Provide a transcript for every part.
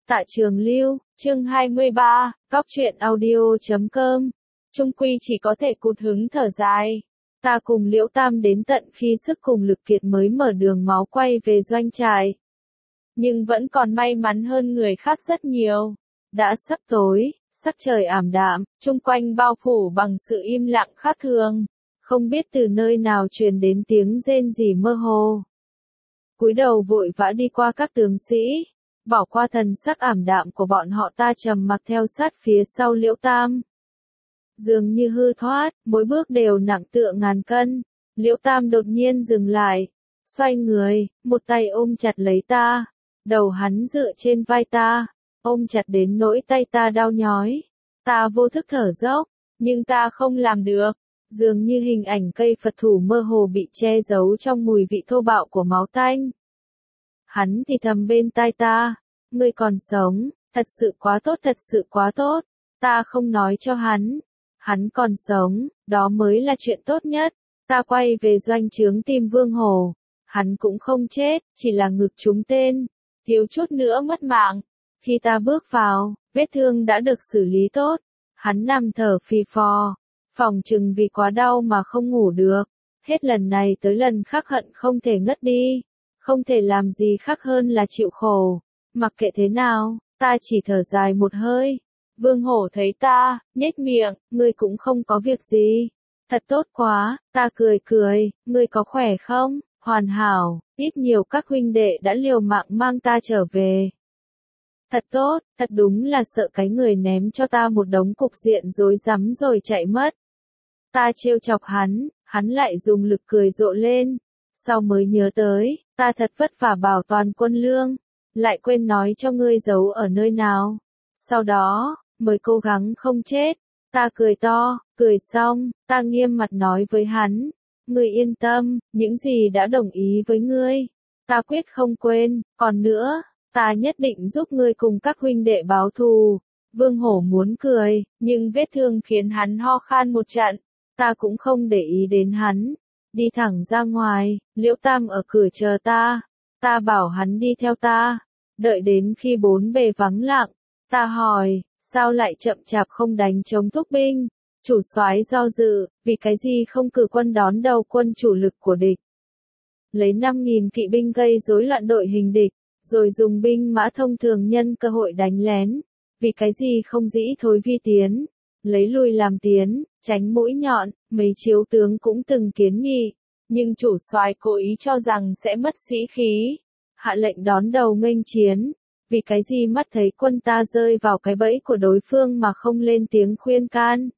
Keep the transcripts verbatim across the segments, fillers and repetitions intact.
Tạ Trường Lưu, chương hai mươi ba, Cóc truyện audio chấm com. Trung quy chỉ có thể cụt hứng thở dài. Ta cùng Liễu Tam đến tận khi sức cùng lực kiệt mới mở đường máu quay về doanh trại. Nhưng vẫn còn may mắn hơn người khác rất nhiều. Đã sắp tối, sắc trời ảm đạm, chung quanh bao phủ bằng sự im lặng khác thường. Không biết từ nơi nào truyền đến tiếng rên rỉ mơ hồ. Cúi đầu vội vã đi qua các tướng sĩ. Bỏ qua thần sắc ảm đạm của bọn họ, ta trầm mặc theo sát phía sau Liễu Tam. Dường như hư thoát, mỗi bước đều nặng tựa ngàn cân. Liễu Tam đột nhiên dừng lại, xoay người, một tay ôm chặt lấy ta, đầu hắn dựa trên vai ta, ôm chặt đến nỗi tay ta đau nhói. Ta vô thức thở dốc, nhưng ta không làm được. Dường như hình ảnh cây Phật thủ mơ hồ bị che giấu trong mùi vị thô bạo của máu tanh. Hắn thì thầm bên tai ta, ngươi còn sống, thật sự quá tốt, thật sự quá tốt. Ta không nói cho hắn, hắn còn sống, đó mới là chuyện tốt nhất. Ta quay về doanh trướng tìm Vương Hổ, hắn cũng không chết, chỉ là ngực trúng tên, thiếu chút nữa mất mạng. Khi ta bước vào, vết thương đã được xử lý tốt, hắn nằm thở phì phò, phòng chừng vì quá đau mà không ngủ được. Hết lần này tới lần khác hận không thể ngất đi. Không thể làm gì khác hơn là chịu khổ. Mặc kệ thế nào, ta chỉ thở dài một hơi. Vương Hổ thấy ta, nhếch miệng, ngươi cũng không có việc gì. Thật tốt quá, ta cười cười, ngươi có khỏe không? Hoàn hảo, ít nhiều các huynh đệ đã liều mạng mang ta trở về. Thật tốt, thật đúng là sợ cái người ném cho ta một đống cục diện rối rắm rồi chạy mất. Ta trêu chọc hắn, hắn lại dùng lực cười rộ lên. Sau mới nhớ tới, ta thật vất vả bảo toàn quân lương, lại quên nói cho ngươi giấu ở nơi nào. Sau đó, mới cố gắng không chết. Ta cười to, cười xong, ta nghiêm mặt nói với hắn, ngươi yên tâm, những gì đã đồng ý với ngươi, ta quyết không quên, còn nữa, ta nhất định giúp ngươi cùng các huynh đệ báo thù. Vương Hổ muốn cười, nhưng vết thương khiến hắn ho khan một trận, ta cũng không để ý đến hắn. Đi thẳng ra ngoài, Liễu Tam ở cửa chờ ta, ta bảo hắn đi theo ta, đợi đến khi bốn bề vắng lặng, ta hỏi, sao lại chậm chạp không đánh chống thúc binh? Chủ soái do dự, vì cái gì không cử quân đón đầu quân chủ lực của địch? Lấy năm nghìn kỵ binh gây rối loạn đội hình địch, rồi dùng binh mã thông thường nhân cơ hội đánh lén, vì cái gì không dĩ thối vi tiến? Lấy lui làm tiến, tránh mũi nhọn, mấy chiếu tướng cũng từng kiến nghị, nhưng chủ soái cố ý cho rằng sẽ mất sĩ khí, hạ lệnh đón đầu nghênh chiến. Vì cái gì mắt thấy quân ta rơi vào cái bẫy của đối phương mà không lên tiếng khuyên can?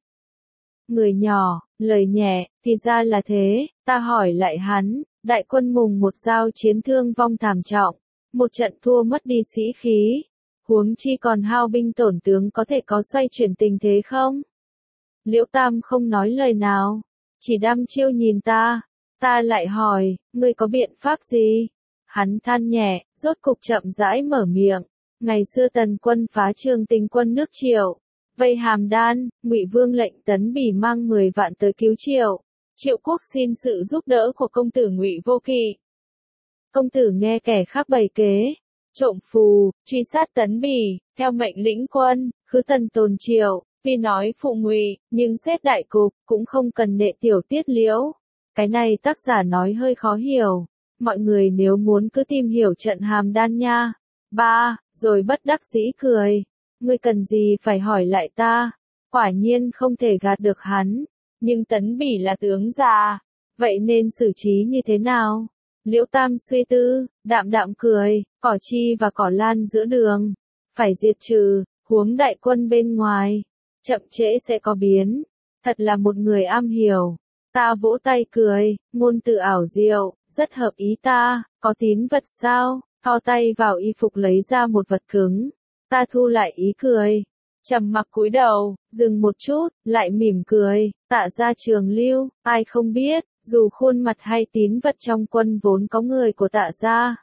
Người nhỏ, lời nhẹ, thì ra là thế. Ta hỏi lại hắn, đại quân mùng một giao chiến thương vong thảm trọng, một trận thua mất đi sĩ khí, huống chi còn hao binh tổn tướng, có thể có xoay chuyển tình thế không? Liễu Tam không nói lời nào, chỉ đăm chiêu nhìn ta. Ta lại hỏi, ngươi có biện pháp gì? Hắn than nhẹ, rốt cục chậm rãi mở miệng. Ngày xưa Tần quân phá Trường Tình quân nước Triệu, vây Hàm Đan, Ngụy Vương lệnh Tấn Bỉ mang mười vạn tới cứu Triệu. Triệu quốc xin sự giúp đỡ của công tử Ngụy Vô Kỵ. Công tử nghe kẻ khác bày kế, trộm phù, truy sát Tấn Bỉ, theo mệnh lĩnh quân, khứ Tần tồn Triệu. Tuy nói phụ Ngụy, nhưng xét đại cục, cũng không cần nệ tiểu tiết liễu. Cái này tác giả nói hơi khó hiểu. Mọi người nếu muốn cứ tìm hiểu trận Hàm Đan nha. Ba, rồi bất đắc dĩ cười. Ngươi cần gì phải hỏi lại ta? Quả nhiên không thể gạt được hắn. Nhưng Tấn Bỉ là tướng già. Vậy nên xử trí như thế nào? Liễu Tam suy tư, đạm đạm cười, cỏ chi và cỏ lan giữa đường. Phải diệt trừ, huống đại quân bên ngoài. Chậm trễ sẽ có biến. Thật là một người am hiểu. Ta vỗ tay cười, ngôn từ ảo diệu, rất hợp ý ta. Có tín vật sao? Thò tay vào y phục lấy ra một vật cứng. Ta thu lại ý cười. Trầm mặc cúi đầu, dừng một chút, lại mỉm cười. Tạ gia Trường Lưu, ai không biết, dù khuôn mặt hay tín vật trong quân vốn có người của tạ gia.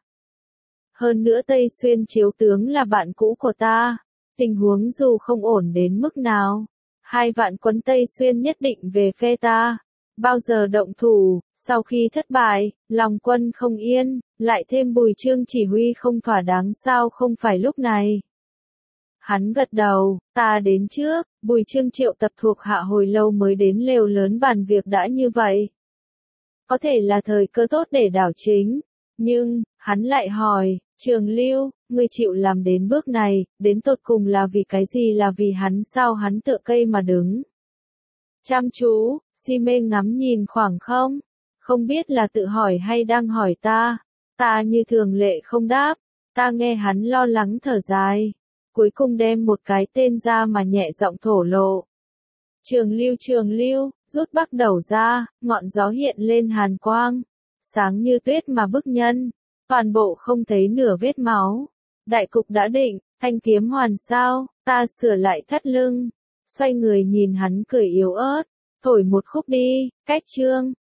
Hơn nữa Tây Xuyên chiếu tướng là bạn cũ của ta. Tình huống dù không ổn đến mức nào, hai vạn quân Tây Xuyên nhất định về phe ta. Bao giờ động thủ? Sau khi thất bại, lòng quân không yên, lại thêm Bùi Trương chỉ huy không thỏa đáng, sao không phải lúc này? Hắn gật đầu, ta đến trước, Bùi Trương triệu tập thuộc hạ hồi lâu mới đến lều lớn bàn việc đã như vậy. Có thể là thời cơ tốt để đảo chính, nhưng, hắn lại hỏi, Trường Lưu, ngươi chịu làm đến bước này, đến tột cùng là vì cái gì, là vì hắn sao? Hắn tựa cây mà đứng. Chăm chú, si mê ngắm nhìn khoảng không, không biết là tự hỏi hay đang hỏi ta, ta như thường lệ không đáp, ta nghe hắn lo lắng thở dài, cuối cùng đem một cái tên ra mà nhẹ giọng thổ lộ. Trường Lưu, Trường Lưu, rút bắt đầu ra, ngọn gió hiện lên hàn quang, sáng như tuyết mà bức nhân, toàn bộ không thấy nửa vết máu. Đại cục đã định, thanh kiếm hoàn sao, ta sửa lại thắt lưng, xoay người nhìn hắn cười yếu ớt, thổi một khúc đi, cách chương.